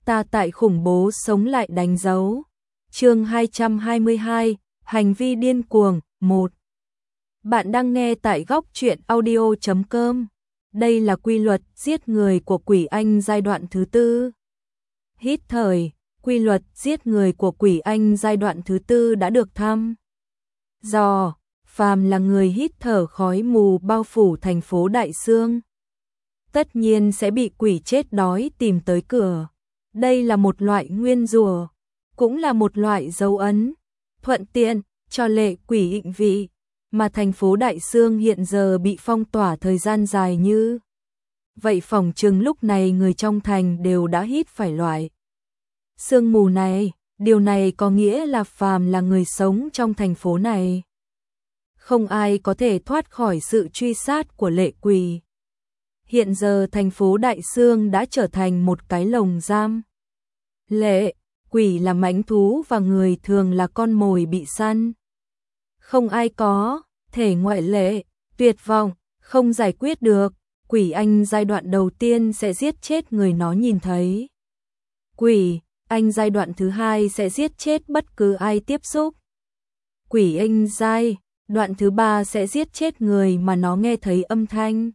Ta tại khủng bố sống lại đánh dấu. Chương 222, hành vi điên cuồng 1. Bạn đang nghe tại góc truyện audio.com. Đây là quy luật giết người của Quỷ Anh giai đoạn thứ tư. Hít thời, quy luật giết người của Quỷ Anh giai đoạn thứ tư đã được thăm dò. Phàm là người hít thở khói mù bao phủ thành phố Đại Xương, tất nhiên sẽ bị quỷ chết đói tìm tới cửa. Đây là một loại nguyên rủa, cũng là một loại dấu ấn, thuận tiện cho lệ quỷ định vị, mà thành phố Đại Xương hiện giờ bị phong tỏa thời gian dài như vậy, phỏng chừng lúc này người trong thành đều đã hít phải loại sương mù này. Điều này có nghĩa là phàm là người sống trong thành phố này, không ai có thể thoát khỏi sự truy sát của lệ quỷ. Hiện giờ thành phố Đại Xương đã trở thành một cái lồng giam. Lệ quỷ là mãnh thú và người thường là con mồi bị săn. Không ai có thể ngoại lệ. Tuyệt vọng, không giải quyết được, Quỷ Anh giai đoạn đầu tiên sẽ giết chết người nó nhìn thấy. Quỷ Anh giai đoạn thứ hai sẽ giết chết bất cứ ai tiếp xúc. Quỷ Anh giai đoạn thứ ba sẽ giết chết người mà nó nghe thấy âm thanh.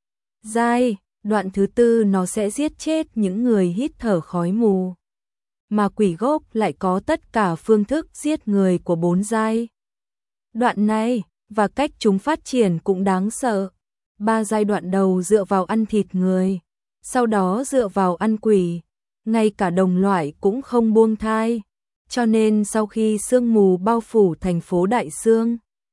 Giai đoạn thứ tư nó sẽ giết chết những người hít thở khói mù. Mà quỷ gốc lại có tất cả phương thức giết người của 4 giai đoạn này, và cách chúng phát triển cũng đáng sợ. 3 giai đoạn đầu dựa vào ăn thịt người, sau đó dựa vào ăn quỷ, ngay cả đồng loại cũng không buông thai. Cho nên sau khi sương mù bao phủ thành phố Đại Xương,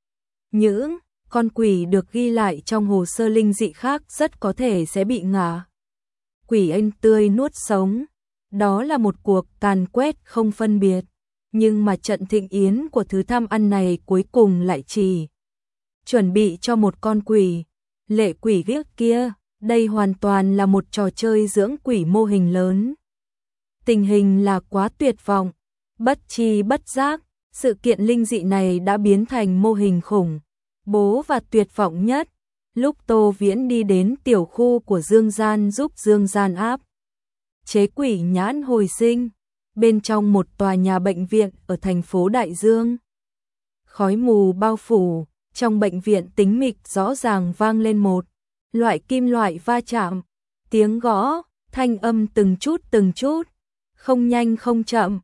những con quỷ được ghi lại trong hồ sơ linh dị khác rất có thể sẽ bị ngả Quỷ Anh tươi nuốt sống. Đó là một cuộc càn quét không phân biệt, nhưng mà trận thịnh yến của thứ tham ăn này cuối cùng lại chỉ chuẩn bị cho một con quỷ, lệ quỷ ghiếc kia. Đây hoàn toàn là một trò chơi dưỡng quỷ mô hình lớn. Tình hình là quá tuyệt vọng, bất tri bất giác, sự kiện linh dị này đã biến thành mô hình khủng bố và tuyệt vọng nhất. Lúc Tô Viễn đi đến tiểu khu của Dương Gian giúp Dương Gian áp chế quỷ nhãn hồi sinh, bên trong một tòa nhà bệnh viện ở thành phố Đại Dương, khói mù bao phủ. Trong bệnh viện tĩnh mịch rõ ràng vang lên một loại kim loại va chạm, tiếng gõ, thanh âm từng chút, không nhanh không chậm,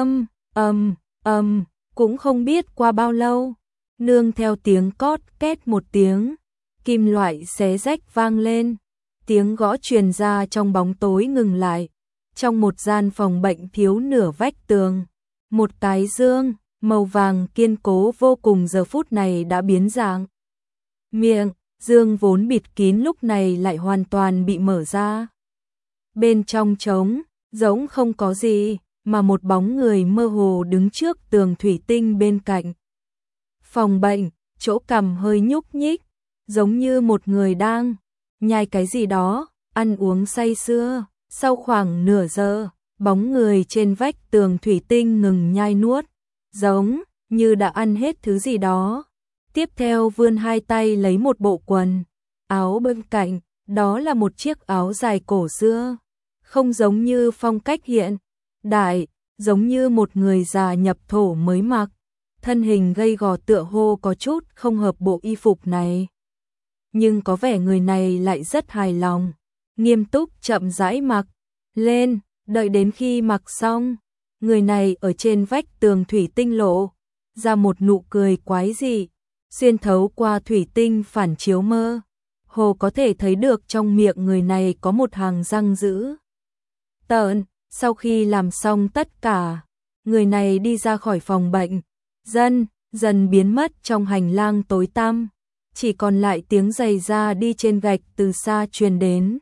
cũng không biết qua bao lâu, nương theo tiếng cót két một tiếng, kim loại xé rách vang lên, tiếng gõ truyền ra trong bóng tối ngừng lại. Trong một gian phòng bệnh thiếu nửa vách tường, một cái dương màu vàng kiên cố vô cùng giờ phút này đã biến dạng. Miệng dương vốn bịt kín lúc này lại hoàn toàn bị mở ra. Bên trong trống, giống không có gì, mà một bóng người mơ hồ đứng trước tường thủy tinh bên cạnh phòng bệnh, chỗ cằm hơi nhúc nhích, giống như một người đang nhai cái gì đó, ăn uống say sưa. Sau khoảng nửa giờ, bóng người trên vách tường thủy tinh ngừng nhai nuốt, giống như đã ăn hết thứ gì đó. Tiếp theo vươn hai tay lấy một bộ quần áo bên cạnh, đó là một chiếc áo dài cổ xưa, không giống như phong cách hiện đại, giống như một người già nhập thổ mới mặc. Thân hình gầy gò tựa hồ có chút không hợp bộ y phục này, nhưng có vẻ người này lại rất hài lòng, nghiêm túc chậm rãi mặc lên. Đợi đến khi mặc xong, người này ở trên vách tường thủy tinh lộ ra một nụ cười quái dị, xuyên thấu qua thủy tinh phản chiếu mơ hồ có thể thấy được trong miệng người này có một hàng răng dữ tợn. Sau khi làm xong tất cả, người này đi ra khỏi phòng bệnh, dần biến mất trong hành lang tối tăm, chỉ còn lại tiếng giày da đi trên gạch từ xa truyền đến.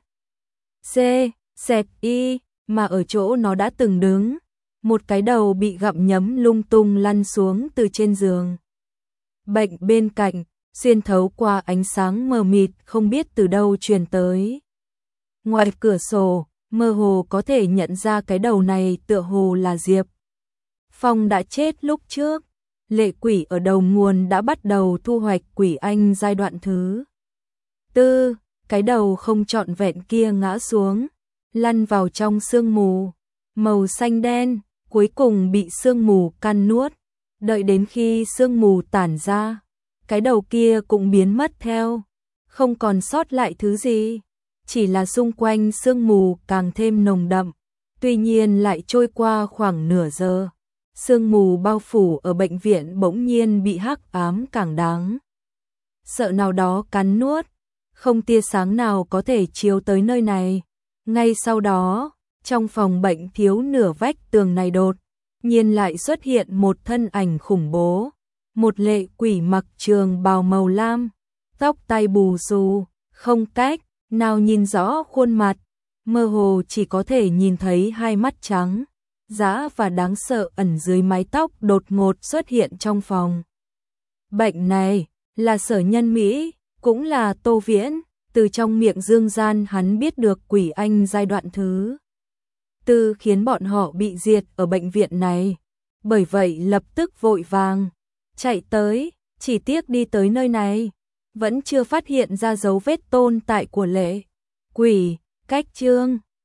Xẹp y, mà ở chỗ nó đã từng đứng, một cái đầu bị gặm nhấm lung tung lăn xuống từ trên giường bệnh bên cạnh, xuyên thấu qua ánh sáng mờ mịt không biết từ đâu truyền tới. Ngoài cửa sổ, mơ hồ có thể nhận ra cái đầu này tựa hồ là Diệp Phong đã chết lúc trước. Lệ quỷ ở đầu nguồn đã bắt đầu thu hoạch Quỷ Anh giai đoạn thứ tư. Cái đầu không trọn vẹn kia ngã xuống, lăn vào trong sương mù. màu xanh đen, cuối cùng bị sương mù căn nuốt. Đợi đến khi sương mù tản ra, cái đầu kia cũng biến mất theo, không còn sót lại thứ gì, chỉ là xung quanh sương mù càng thêm nồng đậm. Tuy nhiên lại trôi qua khoảng nửa giờ, sương mù bao phủ ở bệnh viện bỗng nhiên bị hắc ám càng đáng sợ nào đó cắn nuốt, không tia sáng nào có thể chiếu tới nơi này. Ngay sau đó, trong phòng bệnh thiếu nửa vách tường này đột nhiên lại xuất hiện một thân ảnh khủng bố, một lệ quỷ mặc trường bào màu lam, tóc tai bù xù, không cách nào nhìn rõ khuôn mặt, mơ hồ chỉ có thể nhìn thấy hai mắt trắng dã và đáng sợ ẩn dưới mái tóc đột ngột xuất hiện trong phòng bệnh này. Là Sở Nhân Mỹ, cũng là Tô Viễn. Từ trong miệng Dương Gian hắn biết được Quỷ Anh giai đoạn thứ tư khiến bọn họ bị diệt ở bệnh viện này. Bởi vậy lập tức vội vàng chạy tới, chỉ tiếc đi tới nơi này vẫn chưa phát hiện ra dấu vết tồn tại của lệ quỷ. Cách chương